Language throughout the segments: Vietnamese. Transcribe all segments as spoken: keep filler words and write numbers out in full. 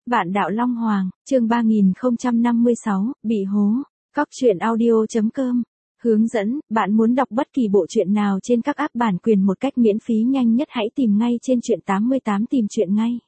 Bạn đạo Long Hoàng, chương ba nghìn không trăm năm mươi sáu, bị hố. Cóc truyện audio chấm com. Hướng dẫn, bạn muốn đọc bất kỳ bộ truyện nào trên các app bản quyền một cách miễn phí nhanh nhất hãy tìm ngay trên truyện tám mươi tám tìm truyện ngay.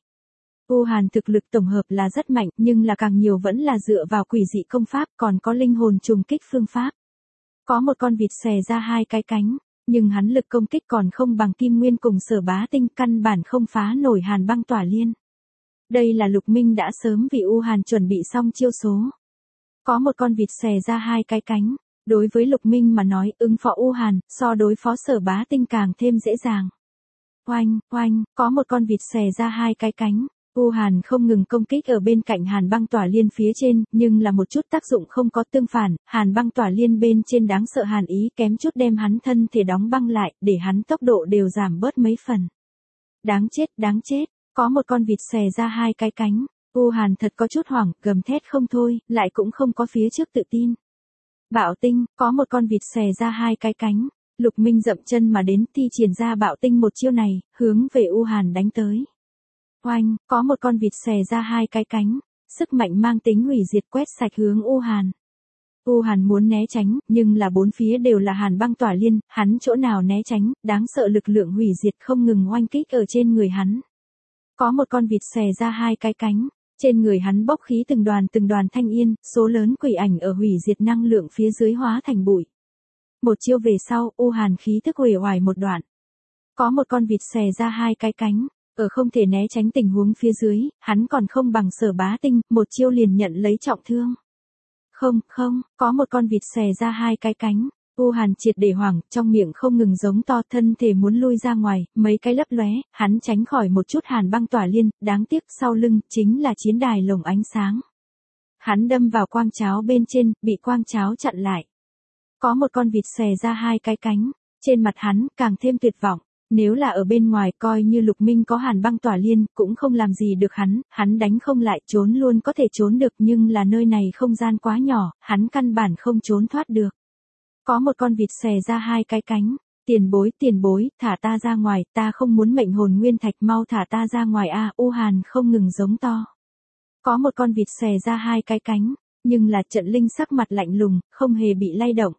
U Hàn thực lực tổng hợp là rất mạnh, nhưng là càng nhiều vẫn là dựa vào quỷ dị công pháp, còn có linh hồn trùng kích phương pháp. Có một con vịt xòe ra hai cái cánh, nhưng hắn lực công kích còn không bằng Kim Nguyên cùng Sở Bá Tinh, căn bản không phá nổi Hàn Băng Tỏa Liên. Đây là Lục Minh đã sớm vì U Hàn chuẩn bị xong chiêu số. Có một con vịt xòe ra hai cái cánh, đối với Lục Minh mà nói, ứng phó U Hàn, so đối phó Sở Bá Tinh càng thêm dễ dàng. Oanh, oanh, có một con vịt xòe ra hai cái cánh, U Hàn không ngừng công kích ở bên cạnh Hàn Băng Tỏa Liên phía trên, nhưng là một chút tác dụng không có, tương phản, Hàn Băng Tỏa Liên bên trên đáng sợ hàn ý kém chút đem hắn thân thể đóng băng lại, để hắn tốc độ đều giảm bớt mấy phần. Đáng chết, đáng chết. Có một con vịt xòe ra hai cái cánh, U Hàn thật có chút hoảng, gầm thét không thôi, lại cũng không có phía trước tự tin. Bạo Tinh, có một con vịt xòe ra hai cái cánh, Lục Minh dậm chân mà đến, thi triển ra Bạo Tinh một chiêu này, hướng về U Hàn đánh tới. Oanh, có một con vịt xòe ra hai cái cánh, sức mạnh mang tính hủy diệt quét sạch hướng U Hàn. U Hàn muốn né tránh, nhưng là bốn phía đều là Hàn Băng Tỏa Liên, hắn chỗ nào né tránh, đáng sợ lực lượng hủy diệt không ngừng oanh kích ở trên người hắn. Có một con vịt xòe ra hai cái cánh, trên người hắn bốc khí từng đoàn từng đoàn thanh yên, số lớn quỷ ảnh ở hủy diệt năng lượng phía dưới hóa thành bụi. Một chiêu về sau, U Hàn khí thức uể oải một đoạn. Có một con vịt xòe ra hai cái cánh, ở không thể né tránh tình huống phía dưới, hắn còn không bằng Sở Bá Tinh, một chiêu liền nhận lấy trọng thương. Không, không, có một con vịt xòe ra hai cái cánh. U Hàn triệt để hoảng, trong miệng không ngừng giống to, thân thể muốn lui ra ngoài, mấy cái lấp lóe, hắn tránh khỏi một chút Hàn Băng Tỏa Liên, đáng tiếc sau lưng chính là chiến đài lồng ánh sáng. Hắn đâm vào quang cháo bên trên, bị quang cháo chặn lại. Có một con vịt xòe ra hai cái cánh, trên mặt hắn càng thêm tuyệt vọng. Nếu là ở bên ngoài coi như Lục Minh có Hàn Băng Tỏa Liên cũng không làm gì được hắn, hắn đánh không lại, trốn luôn có thể trốn được, nhưng là nơi này không gian quá nhỏ, hắn căn bản không trốn thoát được. Có một con vịt xòe ra hai cái cánh, tiền bối, tiền bối, thả ta ra ngoài, ta không muốn mệnh hồn nguyên thạch, mau thả ta ra ngoài a. U Hàn không ngừng giống to. Có một con vịt xòe ra hai cái cánh, nhưng là Trận Linh sắc mặt lạnh lùng, không hề bị lay động.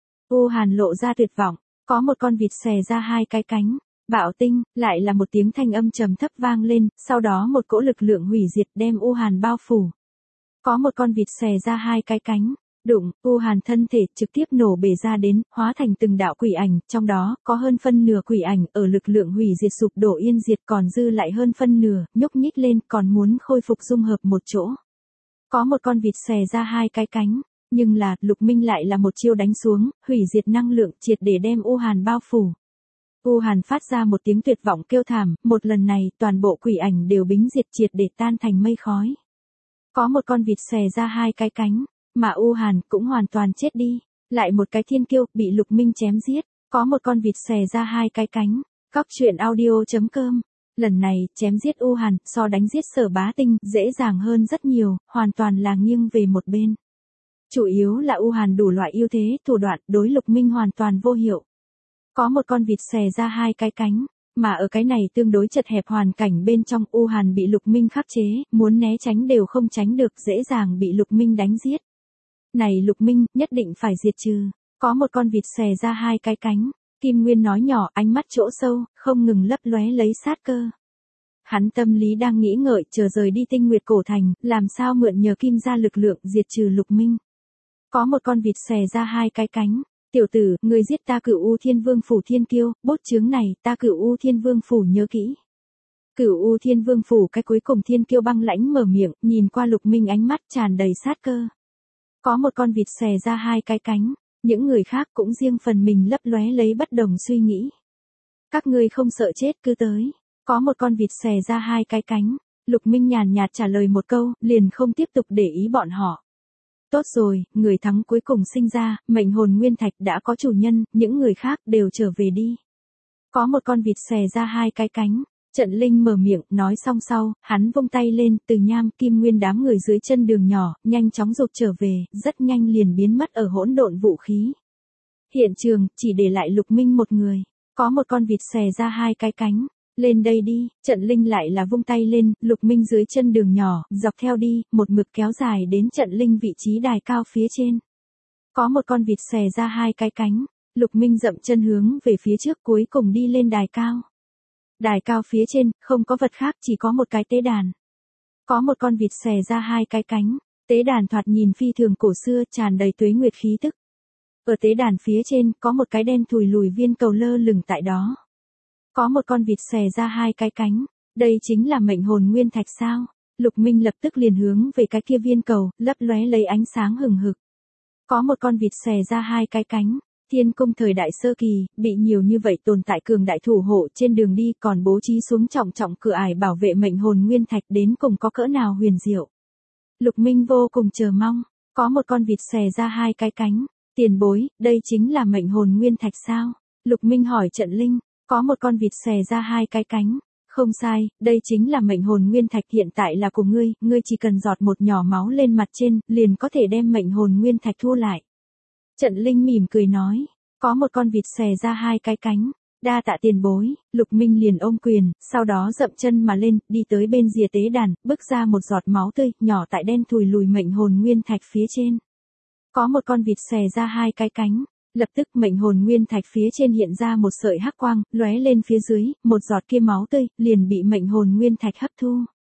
U Hàn lộ ra tuyệt vọng, có một con vịt xòe ra hai cái cánh, Bạo Tinh, lại là một tiếng thanh âm trầm thấp vang lên, sau đó một cỗ lực lượng hủy diệt đem U Hàn bao phủ. Có một con vịt xòe ra hai cái cánh. Đụng, U Hàn thân thể trực tiếp nổ bể ra đến, hóa thành từng đạo quỷ ảnh, trong đó có hơn phân nửa quỷ ảnh ở lực lượng hủy diệt sụp đổ yên diệt, còn dư lại hơn phân nửa, nhúc nhích lên, còn muốn khôi phục dung hợp một chỗ. Có một con vịt xòe ra hai cái cánh, nhưng là, Lục Minh lại là một chiêu đánh xuống, hủy diệt năng lượng, triệt để đem U Hàn bao phủ. U Hàn phát ra một tiếng tuyệt vọng kêu thảm, một lần này, toàn bộ quỷ ảnh đều bính diệt triệt để tan thành mây khói. Có một con vịt xòe ra hai cái cánh, mà U Hàn cũng hoàn toàn chết đi. Lại một cái thiên kiêu, bị Lục Minh chém giết. Có một con vịt xòe ra hai cái cánh. Cóc truyện audio chấm com. Lần này, chém giết U Hàn, so đánh giết Sở Bá Tinh, dễ dàng hơn rất nhiều, hoàn toàn là nghiêng về một bên. Chủ yếu là U Hàn đủ loại ưu thế, thủ đoạn, đối Lục Minh hoàn toàn vô hiệu. Có một con vịt xòe ra hai cái cánh. Mà ở cái này tương đối chật hẹp hoàn cảnh bên trong, U Hàn bị Lục Minh khắc chế, muốn né tránh đều không tránh được, dễ dàng bị Lục Minh đánh giết. Này Lục Minh, nhất định phải diệt trừ. Có một con vịt xòe ra hai cái cánh, Kim Nguyên nói nhỏ, ánh mắt chỗ sâu, không ngừng lấp lóe lấy sát cơ. Hắn tâm lý đang nghĩ ngợi, chờ rời đi Tinh Nguyệt Cổ Thành, làm sao mượn nhờ Kim gia lực lượng diệt trừ Lục Minh. Có một con vịt xòe ra hai cái cánh, tiểu tử, người giết ta Cửu U Thiên Vương phủ thiên kiêu, bốt chướng này, ta Cửu U Thiên Vương phủ nhớ kỹ. Cửu U Thiên Vương phủ cái cuối cùng thiên kiêu băng lãnh mở miệng, nhìn qua Lục Minh ánh mắt tràn đầy sát cơ. Có một con vịt xòe ra hai cái cánh, những người khác cũng riêng phần mình lấp lóe lấy bất đồng suy nghĩ. Các ngươi không sợ chết cứ tới. Có một con vịt xòe ra hai cái cánh, Lục Minh nhàn nhạt trả lời một câu, liền không tiếp tục để ý bọn họ. Tốt rồi, người thắng cuối cùng sinh ra, mệnh hồn nguyên thạch đã có chủ nhân, những người khác đều trở về đi. Có một con vịt xòe ra hai cái cánh. Trận Linh mở miệng, nói xong sau, hắn vung tay lên, từ nham Kim Nguyên đám người dưới chân đường nhỏ, nhanh chóng rụt trở về, rất nhanh liền biến mất ở hỗn độn vũ khí. Hiện trường, chỉ để lại Lục Minh một người. Có một con vịt xòe ra hai cái cánh, Lên đây đi, Trận Linh lại là vung tay lên, Lục Minh dưới chân đường nhỏ, dọc theo đi, một mực kéo dài đến Trận Linh vị trí đài cao phía trên. Có một con vịt xòe ra hai cái cánh, Lục Minh dậm chân hướng về phía trước cuối cùng đi lên đài cao. Đài cao phía trên, không có vật khác chỉ có một cái tế đàn. Có một con vịt xòe ra hai cái cánh, tế đàn thoạt nhìn phi thường cổ xưa tràn đầy tuế nguyệt khí tức. Ở tế đàn phía trên có một cái đen thùi lùi viên cầu lơ lửng tại đó. Có một con vịt xòe ra hai cái cánh, đây chính là mệnh hồn nguyên thạch sao? Lục Minh lập tức liền hướng về cái kia viên cầu, lấp lóe lấy ánh sáng hừng hực. Có một con vịt xòe ra hai cái cánh, Thiên Cung thời đại sơ kỳ, bị nhiều như vậy tồn tại cường đại thủ hộ trên đường đi còn bố trí xuống trọng trọng cửa ải bảo vệ mệnh hồn nguyên thạch đến cùng có cỡ nào huyền diệu. Lục Minh vô cùng chờ mong, có một con vịt xòe ra hai cái cánh, tiền bối, đây chính là mệnh hồn nguyên thạch sao? Lục Minh hỏi Trận Linh, có một con vịt xòe ra hai cái cánh, không sai, đây chính là mệnh hồn nguyên thạch hiện tại là của ngươi, ngươi chỉ cần giọt một nhỏ máu lên mặt trên, liền có thể đem mệnh hồn nguyên thạch thu lại. Trận Linh mỉm cười nói, có một con vịt xòe ra hai cái cánh, đa tạ tiền bối, Lục Minh liền ôm quyền, sau đó dậm chân mà lên, đi tới bên rìa tế đàn, bước ra một giọt máu tươi, nhỏ tại đen thùi lùi mệnh hồn nguyên thạch phía trên. Có một con vịt xòe ra hai cái cánh, lập tức mệnh hồn nguyên thạch phía trên hiện ra một sợi hắc quang, lóe lên phía dưới, một giọt kia máu tươi, liền bị mệnh hồn nguyên thạch hấp thu.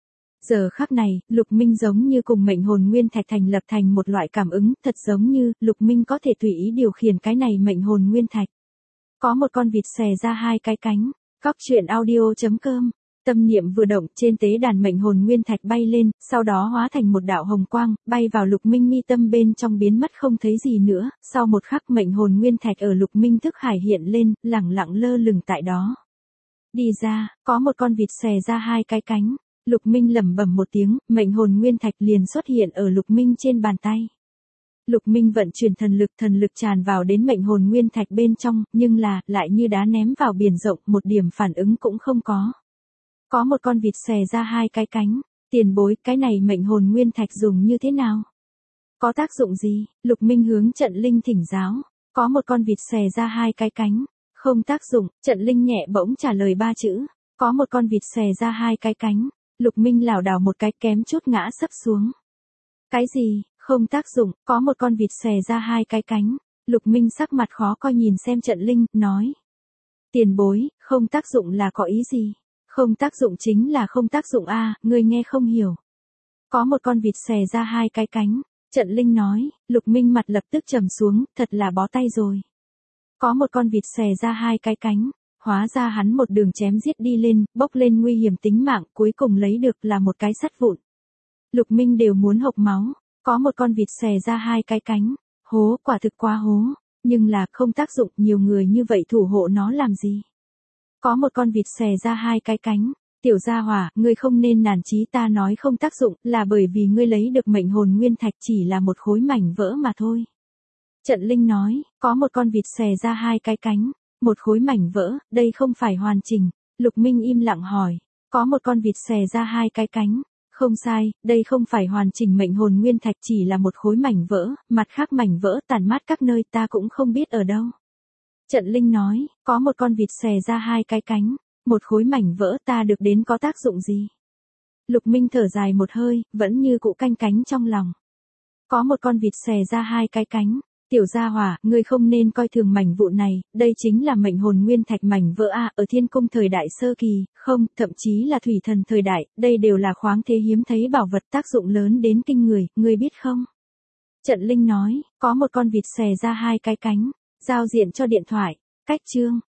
Giờ khắc này, Lục Minh giống như cùng mệnh hồn nguyên thạch thành lập thành một loại cảm ứng, thật giống như, Lục Minh có thể tùy ý điều khiển cái này mệnh hồn nguyên thạch. Có một con vịt xòe ra hai cái cánh, Cóc truyện audio chấm com. Tâm niệm vừa động, trên tế đàn mệnh hồn nguyên thạch bay lên, sau đó hóa thành một đạo hồng quang, bay vào Lục Minh mi tâm bên trong biến mất không thấy gì nữa, sau một khắc mệnh hồn nguyên thạch ở Lục Minh thức hải hiện lên, lẳng lặng lơ lửng tại đó. Đi ra, có một con vịt xòe ra hai cái cánh, Lục Minh lẩm bẩm một tiếng, mệnh hồn nguyên thạch liền xuất hiện ở Lục Minh trên bàn tay. Lục Minh vận chuyển thần lực, thần lực tràn vào đến mệnh hồn nguyên thạch bên trong, nhưng là, lại như đá ném vào biển rộng, một điểm phản ứng cũng không có. Có một con vịt xòe ra hai cái cánh, tiền bối, cái này mệnh hồn nguyên thạch dùng như thế nào? Có tác dụng gì? Lục Minh hướng Trận Linh thỉnh giáo. Có một con vịt xòe ra hai cái cánh, không tác dụng, Trận Linh nhẹ bỗng trả lời ba chữ. Có một con vịt xòe ra hai cái cánh, Lục Minh lảo đảo một cái kém chút ngã sấp xuống. Cái gì? Không tác dụng, có một con vịt xòe ra hai cái cánh. Lục Minh sắc mặt khó coi nhìn xem Trận Linh, nói. Tiền bối, không tác dụng là có ý gì? Không tác dụng chính là không tác dụng a, ngươi nghe không hiểu. Có một con vịt xòe ra hai cái cánh, Trận Linh nói, Lục Minh mặt lập tức trầm xuống, thật là bó tay rồi. Có một con vịt xòe ra hai cái cánh, hóa ra hắn một đường chém giết đi lên, bốc lên nguy hiểm tính mạng, cuối cùng lấy được là một cái sắt vụn. Lục Minh đều muốn hộc máu, có một con vịt xòe ra hai cái cánh, hố, quả thực quá hố, nhưng là không tác dụng, nhiều người như vậy thủ hộ nó làm gì? Có một con vịt xòe ra hai cái cánh, tiểu gia hỏa, ngươi không nên nản chí, ta nói không tác dụng, là bởi vì ngươi lấy được mệnh hồn nguyên thạch chỉ là một khối mảnh vỡ mà thôi. Trận Linh nói, có một con vịt xòe ra hai cái cánh, một khối mảnh vỡ, đây không phải hoàn chỉnh. Lục Minh im lặng hỏi, có một con vịt xòe ra hai cái cánh, không sai, đây không phải hoàn chỉnh mệnh hồn nguyên thạch chỉ là một khối mảnh vỡ, mặt khác mảnh vỡ tàn mát các nơi ta cũng không biết ở đâu. Trận Linh nói, có một con vịt xòe ra hai cái cánh, một khối mảnh vỡ ta được đến có tác dụng gì? Lục Minh thở dài một hơi, vẫn như cũ canh cánh trong lòng. Có một con vịt xòe ra hai cái cánh, tiểu gia hỏa, ngươi không nên coi thường mảnh vụn này, đây chính là mệnh hồn nguyên thạch mảnh vỡ a, ở Thiên Cung thời đại sơ kỳ, không, thậm chí là thủy thần thời đại, đây đều là khoáng thế hiếm thấy bảo vật tác dụng lớn đến kinh người, ngươi biết không? Trận Linh nói, có một con vịt xòe ra hai cái cánh, giao diện cho điện thoại, cách chương.